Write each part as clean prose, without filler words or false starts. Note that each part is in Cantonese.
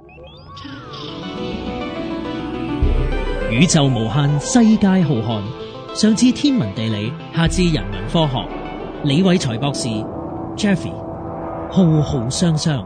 宇宙無限，世界浩瀚。上至天文地理，下至人文科學，李偉才博士 Jeffrey 浩浩湯湯。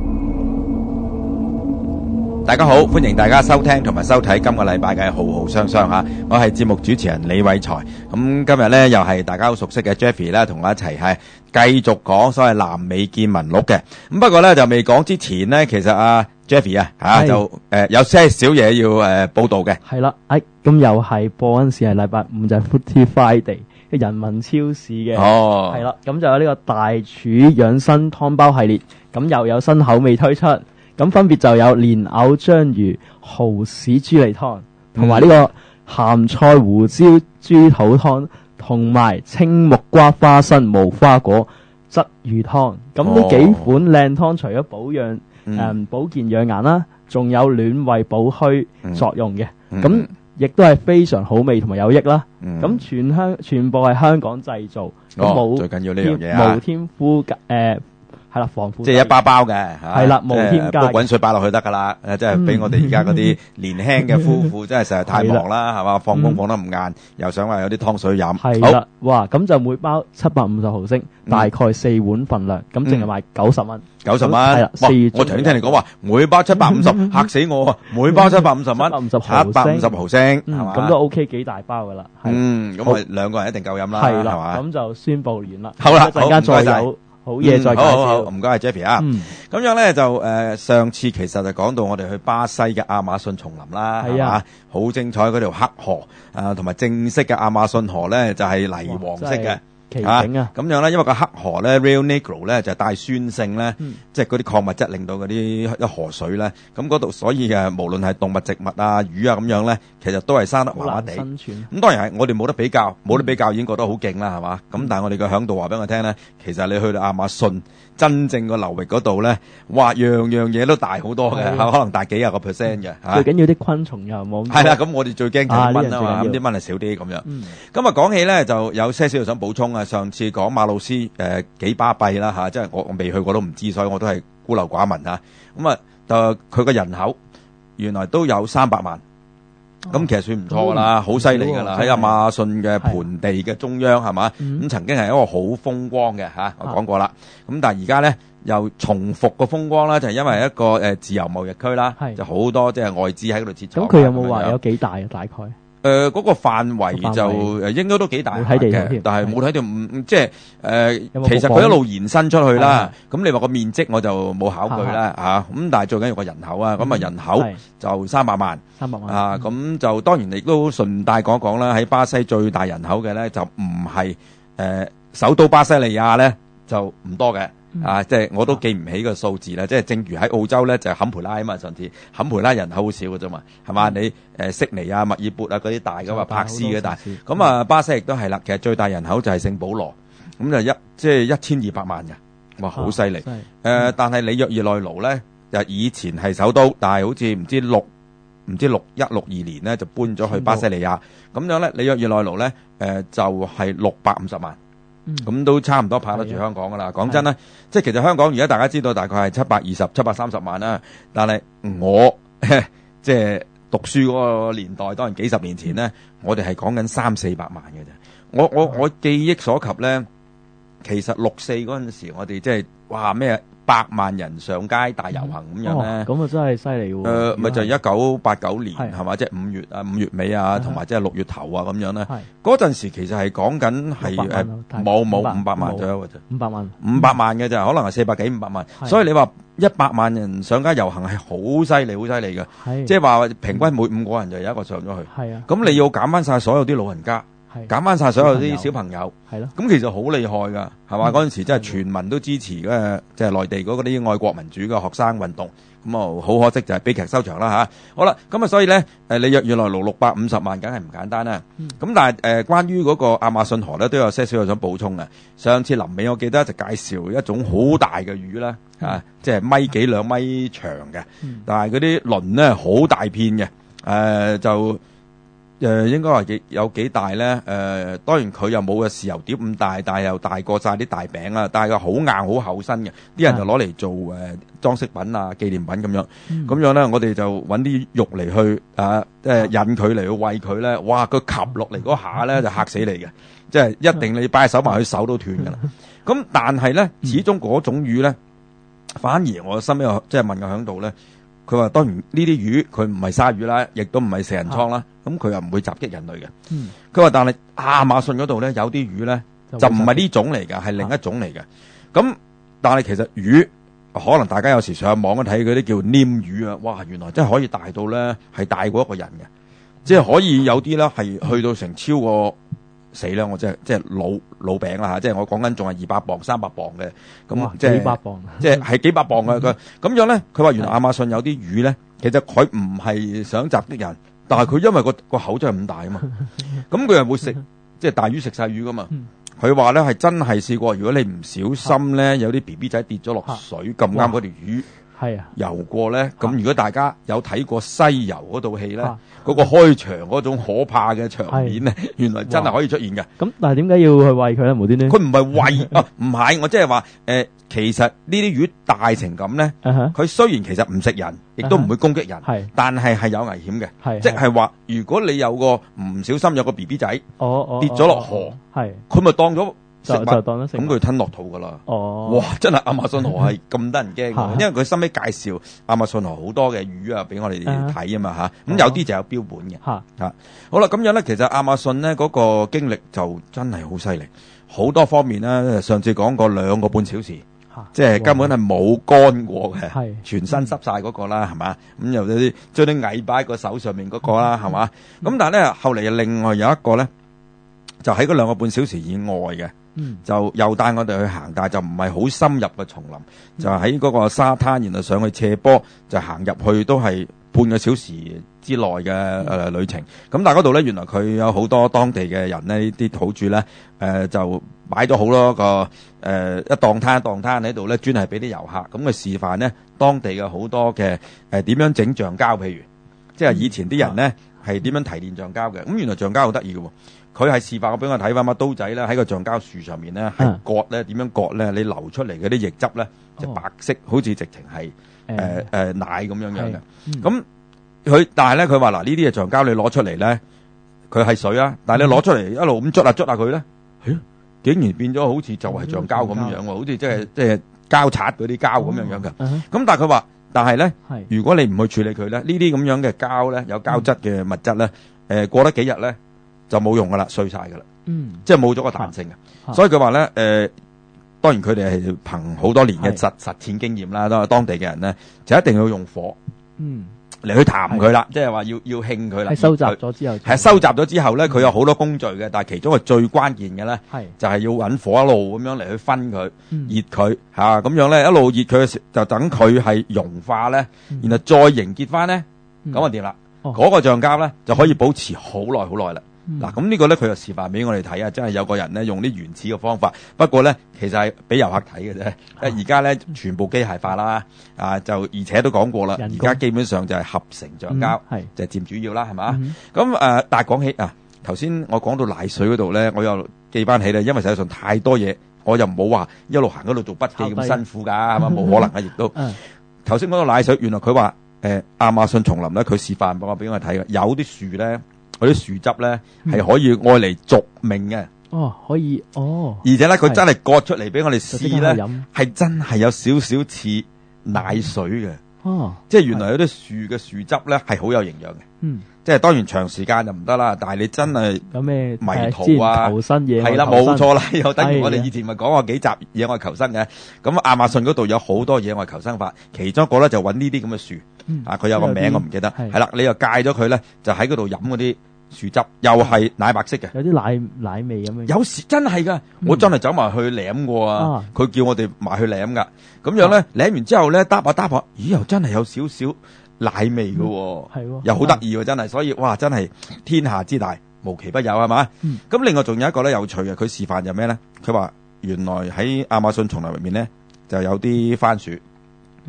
大家好，歡迎大家收聽同埋收睇今個禮拜嘅浩浩湯湯吓，我係節目主持人李偉才。咁今日呢，又係大家好熟悉嘅 Jeffrey 啦，同我一齊係繼續講所謂南美見聞錄嘅。咁不過呢，就未講之前呢，其實Jeffrey 就有些少嘢要報道嘅。 係啦，咁又係播嗰陣時係禮拜五就係 Fruity Friday 嘅人民超市嘅。 哦， 係啦，咁就有呢個大廚養生湯包系列，咁又有新口味推出。咁分別就有蓮藕章魚蠔豉豬脷湯，同埋呢個鹹菜胡椒豬肚湯，同埋青木瓜花生無花果鯽魚湯。咁呢幾款靚湯，除咗保健養顏啦，仲有暖胃補虛作用嘅。咁亦都係非常好味同埋有益啦。咁全部係香港製造， 最緊要呢樣嘢無添敷係啦，防腐即係一包包嘅， 係啦，無添加， 滾水擺落去得噶啦。即係俾我哋而家嗰啲年輕嘅夫婦，真係實在太忙啦，係嘛？放工放得唔晏，又想話有啲湯水飲。 係啦，哇！咁就每包750毫升，大概4碗份量，咁淨係賣90蚊。 90蚊， 係啦。 我頭先聽你講話，每包750，嚇死我啊！每包750蚊，750毫升，係嘛？ 咁都 OK，幾大包噶啦。 咁我兩個人一定夠飲啦，係嘛？ 咁就宣佈完啦。 好啦， 陣間再有好嘢再介紹。 好，唔該係 Jeffrey 啊。咁樣咧就上次其實就講到我哋去巴西嘅亞馬遜叢林啦，係嘛，好精彩嗰條黑河同埋正式嘅亞馬遜河咧就係泥黃色嘅。 奇景啊！ 咁樣咧，因為個黑河咧 ，Rio Negro 咧就帶酸性咧，即係嗰啲礦物質令到嗰啲河水咧，咁嗰度所以無論係動物、植物啊、魚啊咁樣咧，其實都係生得麻麻地。咁當然係我哋冇得比較，已經覺得好勁啦，係嘛？咁但係我哋嘅響度話俾我聽咧，其實你去到亞馬遜真正個流域嗰度咧，哇，樣樣嘢都大好多嘅，可能大幾廿個 percent 嘅。 最緊要啲昆蟲又冇。 係啦，咁我哋最驚就係蚊啊嘛，咁啲蚊係少啲咁樣。咁講起咧，就有些少想補充啊。上次講馬魯斯幾巴閉啦嚇，即係我未去過都唔知，所以我都係孤陋寡聞嚇。咁佢個人口原來都有300萬，咁其實算唔錯噶啦，好犀利噶啦，喺亞馬遜嘅盆地嘅中央係嘛？咁曾經係一個好風光嘅嚇，我講過啦。咁但係而家咧又重複個風光啦，就係因為一個自由貿易區啦，就好多即係外資喺嗰度設廠。 咁佢有冇話有幾大啊？大概？ 嗰個範圍就應該都幾大嘅，但係冇睇到即係其實佢一路延伸出去啦。咁你話個面積我就冇考據啦嚇。咁但係最緊要個人口啊，咁人口就300萬啊。咁就當然亦都順帶講講啦。喺巴西最大人口嘅咧就唔係首都巴西利亞咧就唔多嘅。即係我都記唔起個數字啦。即係正如喺澳洲咧，就係坎培拉啊嘛。上次坎培拉人口好少嘅啫嘛，係嘛？你悉尼啊、墨爾本啊嗰啲大噶嘛，柏斯嘅大。咁巴西亦都係啦。其實最大人口就係聖保羅，咁就即係1200萬嘅，哇，好犀利。但係里約熱內盧咧，就以前係首都，但係好似唔知6162年咧就搬咗去巴西利亞。咁樣咧，里約熱內盧咧就係650萬。咁都差唔多拍得住香港噶啦。講真啦，即係其實香港而家大家知道大概係730萬啦。但係我即係讀書嗰個年代，當然幾十年前咧，我哋係講緊300-400萬嘅啫。我記憶所及咧，其實64嗰陣時，我哋即係哇咩100萬人上街大遊行咁樣咧。 咁啊真係犀利喎。 咪就係1989年係嘛，即係5月尾啊，同埋即係6月頭啊咁樣咧。嗰陣時其實係講緊係冇500萬左右嘅啫。500萬嘅啫，可能係400幾500萬。所以你話100萬人上街遊行係好犀利，好犀利嘅。即係話平均每5個人就有一個上咗去。咁你要減翻晒所有啲老人家。減翻晒所有啲小朋友，咁其實好厲害噶，係嘛？嗰陣時真係全民都支持嘅，即係內地嗰啲愛國民主嘅學生運動，咁好可惜就係悲劇收場啦吓。好啦，咁所以咧，里約熱內盧650萬，梗係唔簡單啦。咁但係關於嗰個亞馬遜河咧，都有些少想補充嘅。上次臨尾我記得就介紹一種好大嘅魚啦，即係米幾2米長嘅，但係嗰啲鱗咧好大片嘅，就應該話有幾大咧？當然佢又冇個豉油碟咁大，但係又大過晒啲大餅啦。但係佢好硬好厚身嘅，啲人就攞嚟做裝飾品啊、紀念品咁樣。咁樣咧，我哋就揾啲肉嚟去引佢嚟去餵佢咧。哇！佢吸落嚟嗰下咧就嚇死你嘅，即係一定你擺手埋去手都斷㗎啦。咁但係咧，始終嗰種魚咧，反而我身邊即係問佢響度咧。佢話當然呢啲魚佢唔係鯊魚啦，亦都唔係食人倉啦，咁佢又唔會襲擊人類嘅。佢話但係亞馬遜嗰度咧有啲魚咧就唔係呢種嚟嘅，係另一種嚟嘅。咁但係其實魚可能大家有時上網睇嗰啲叫鯰魚啊，哇！原來真係可以大到咧係大過一個人嘅，即係可以有啲咧係去到成超過。死啦！我即係老餅啦嚇，即係我講緊仲係200磅、300磅嘅，咁即係幾百磅， 即係幾百磅嘅佢咁樣咧。佢話原來亞馬遜有啲魚咧，其實佢唔係想襲擊人，但係佢因為個口真係咁大啊嘛，咁佢又會食即係大魚食細魚噶嘛。佢話咧係真係試過，如果你唔小心咧，有啲 BB 仔跌咗落水咁啱嗰條魚。係啊，游過咧，咁如果大家有睇過西遊嗰套戲咧，嗰個開場嗰種可怕嘅場面咧，原來真係可以出現嘅。咁但係點解要去餵佢咧？無端端？ 佢唔係餵啊，唔係，我即係話其實呢啲魚大成咁咧，佢雖然其實唔食人，亦都唔會攻擊人，但係有危險嘅。即係話，如果你有個唔小心有個 BB 仔跌咗落河，佢咪當咗。就當咗食，咁佢吞落肚噶啦。哇！真係亞馬遜河係咁得人驚嘅，因為佢收尾介紹亞馬遜河好多嘅魚啊，俾我哋睇啊嘛嚇。咁有啲就有標本嘅嚇。好啦，咁樣咧，其實亞馬遜咧嗰個經歷就真係好犀利，好多方面咧。上次講過2個半小時，即係根本係冇乾過嘅，全身濕晒嗰個啦，係嘛？咁又有啲將啲蟻擺喺個手上面嗰個啦，係嘛？咁但係咧，後嚟另外有一個咧，就喺嗰2個半小時以外嘅。就又帶我哋去行，但係就唔係好深入嘅叢林，就喺嗰個沙灘，然後上去斜坡，就行入去都係半個小時之內嘅旅程。咁但係嗰度咧，原來佢有好多當地嘅人咧，啲土著咧，就擺咗好多個一檔攤喺度咧，專係俾啲遊客咁嘅示範咧，當地嘅好多嘅點樣整橡膠，譬如即係以前啲人咧係點樣提煉橡膠嘅。咁原來橡膠好得意嘅喎。佢係示範我俾我睇翻把刀仔咧，喺個橡膠樹上面咧，係割咧，點樣割咧？你流出嚟嗰啲液汁咧，就白色，好似直情係奶咁樣嘅。咁佢但係咧，佢話嗱，呢啲嘅橡膠你攞出嚟咧，佢係水啊，但係你攞出嚟一路咁捽下佢咧，竟然變咗好似就係橡膠咁樣喎，好似即係膠擦嗰啲膠咁樣嘅。咁但係佢話，但係咧，如果你唔去處理佢咧，呢啲咁樣嘅膠咧，有膠質嘅物質咧，過得幾日咧？就冇用噶啦，碎晒噶啦，即係冇咗個彈性嘅。所以佢話咧，當然佢哋係憑好多年嘅實踐經驗啦，都係當地嘅人咧，就一定要用火，嚟去談佢啦，即係話要興佢啦。係收集咗之後，係收集咗之後咧，佢有好多工序嘅，但係其中係最關鍵嘅咧，就係要揾火一路咁樣嚟去分佢，熱佢嚇，咁樣咧一路熱佢嘅時，就等佢係融化咧，然後再凝結翻咧，咁就掂啦。嗰個橡膠咧就可以保持好耐啦。嗱，咁呢個咧佢就示範俾我哋睇啊，真係有個人咧用啲原始嘅方法，不過咧其實係俾遊客睇嘅啫。而家咧全部機械化啦，就而且都講過啦，而家基本上就係合成橡膠，就係佔主要啦，係嘛？咁但係講起頭先我講到奶水嗰度咧，我又記翻起咧，因為實際上太多嘢，我又唔好話一路行嗰度做筆記咁辛苦㗎，係嘛？冇可能啊，亦都頭先講到奶水，原來佢話亞馬遜叢林咧，佢示範俾我睇嘅，有啲樹咧。嗰啲樹汁咧係可以愛嚟續命嘅， 可以而且咧佢真係割出嚟俾我哋試咧，係真係有少少似奶水嘅，即係原來有啲樹嘅樹汁咧係好有營養嘅，即係當然長時間就唔得啦，但係你真係有咩迷途啊，求生嘢係啦，冇錯啦，又等於我哋以前咪講過幾集野外求生嘅，咁亞馬遜嗰度有好多野外求生法，其中一個咧就揾呢啲咁嘅樹。佢有個名我唔記得，係啦，你又戒咗佢咧，就喺嗰度飲嗰啲樹汁，又係奶白色嘅， 有啲奶味咁樣。有時真係噶，我真係走埋去舐過啊！佢叫我哋埋去舐噶，咁樣咧舐完之後咧，嗒下，咦，又真係有少少奶味噶，係，又好得意喎，真係，所以哇，真係天下之大，無奇不有，係嘛？咁另外仲有一個咧有趣嘅，佢示範就咩咧？佢話原來喺亞馬遜叢林入面咧就有啲番薯。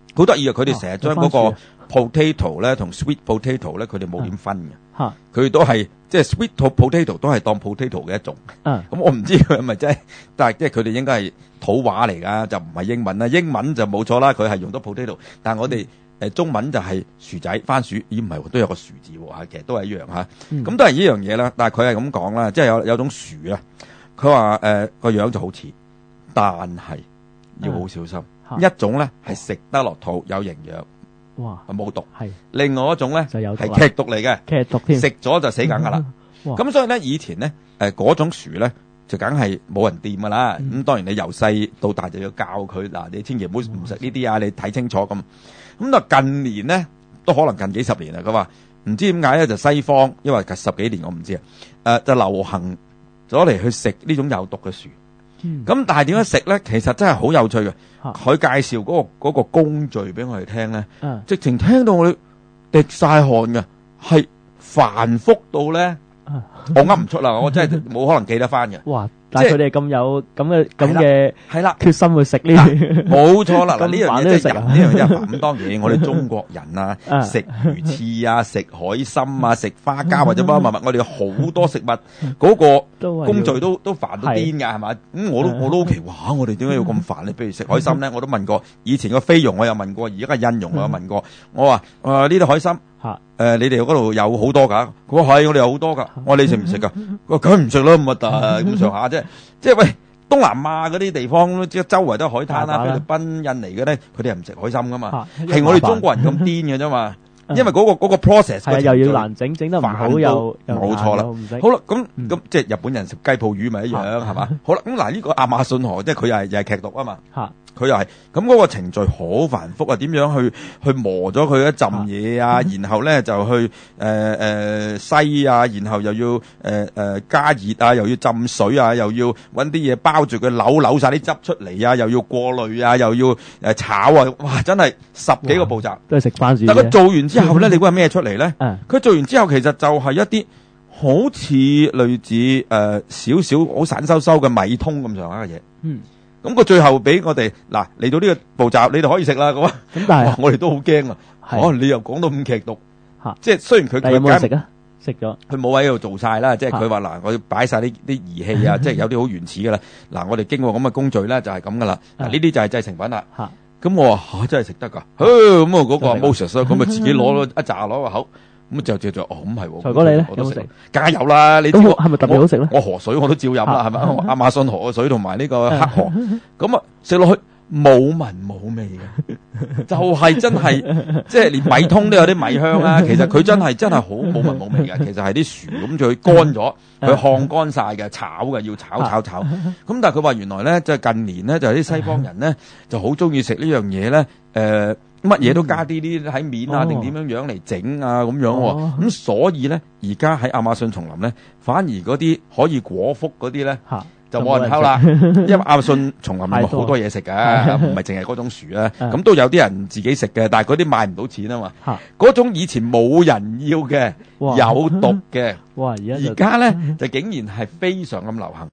好得意啊！佢哋成日將嗰個 potato 咧同 sweet potato 咧，佢哋冇點分嘅。佢都係即係 sweet potato 都係當 potato 嘅一種。咁我唔知佢係咪真係，但係即係佢哋應該係土話嚟㗎，就唔係英文啦。英文就冇錯啦，佢係用到 potato，但係我哋中文就係薯仔、番薯，咦唔係都有個薯字喎，其實都係一樣嚇。咁都係呢樣嘢啦，但係佢係咁講啦，即係有種薯啊，佢話個樣就好似，但係要好小心。一種咧係食得落肚有營養，哇，冇毒；另外一種咧係劇毒嚟嘅，劇毒添，食咗就死梗噶啦。咁所以咧以前咧嗰種薯咧就梗係冇人掂噶啦。咁當然你由細到大就要教佢嗱，你千祈唔好唔食呢啲啊，你睇清楚咁。咁但近年咧都可能近幾十年啦，佢話唔知點解咧就西方，因為近10幾年我唔知啊，就流行咗嚟去食呢種有毒嘅薯。咁但係點樣食咧？其實真係好有趣嘅。佢介紹嗰個工序俾我哋聽咧，直情聽到我哋滴晒汗嘅，係繁複到咧，我噏唔出啦，我真係冇可能記得翻嘅。哇！但係佢哋咁有咁嘅係啦決心去食呢啲，冇錯啦。嗱呢樣嘢即係人呢樣嘢。咁當然我哋中國人啊，食魚翅啊，食海參啊，食花膠或者乜乜物，我哋好多食物嗰個工序都煩到癲㗎，係嘛？咁我都好奇，哇！我哋點解要咁煩咧？譬如食海參咧，我都問過，以前個菲傭我有問過，而家個印傭我有問過，我話呢啲海參。你哋嗰度有好多㗎？佢話係，我哋有好多㗎。我話你食唔食㗎？佢話梗唔食啦，咁核突咁上下啫。即係喂，東南亞嗰啲地方即係周圍都係海灘啦，菲律賓、印尼嘅咧，佢哋係唔食海參㗎嘛。係我哋中國人咁癲嘅啫嘛。因為嗰個 process 又要難整得唔好又冇錯啦。好啦，咁即係日本人食雞泡魚咪一樣係嘛？好啦，咁嗱呢個亞馬遜河即係佢又係劇毒啊嘛。佢又係咁嗰個程序好繁複啊！點樣去磨咗佢一浸嘢啊？然後咧就去篩啊，然後又要加熱啊，又要浸水啊，又要搵啲嘢包住佢扭晒啲汁出嚟啊，又要過濾啊，又要炒啊！哇，真係10幾個步驟都係食番薯。 但佢做完之後咧，你估係咩出嚟咧？佢做完之後其實就係一啲好似類似少少好散收收嘅米通咁上下嘅嘢。咁佢最後俾我哋嗱嚟到呢個步驟，你哋可以食啦咁啊！咁但係我哋都好驚啊！你又講到咁劇毒，即係雖然佢有冇食啊？食咗， 佢冇喺度做晒啦，即係佢話嗱，我要擺晒啲儀器啊，即係有啲好原始噶啦。嗱，我哋經過咁嘅工序咧，就係咁噶啦。嗱，呢啲就係製成品啦。咁我話真係食得噶，咁啊嗰個 Moses 咁啊自己攞咗一紮攞個口。咁就咁係喎。財哥你咧有冇食？梗係有啦，你知係咪特別好食咧？我河水我都照飲啦，係咪？亞馬遜河嘅水同埋呢個黑河，咁啊食落去冇聞冇味嘅，就係真係即係連米通都有啲米香啊！其實佢真係好冇聞冇味嘅，其實係啲薯咁佢乾咗，佢烘乾晒嘅，炒嘅要炒。咁但係佢話原來咧，即係近年咧就係啲西方人咧就好中意食呢樣嘢咧，乜嘢都加啲喺面啊，定點樣嚟整啊咁樣喎。咁所以咧，而家喺亞馬遜叢林咧，反而嗰啲可以果腹嗰啲咧，就冇人偷啦。因為亞馬遜叢林咪好多嘢食㗎，唔係淨係嗰種薯啊。咁都有啲人自己食嘅，但係嗰啲賣唔到錢啊嘛。嗰種以前冇人要嘅有毒嘅，而家咧就竟然係非常咁流行。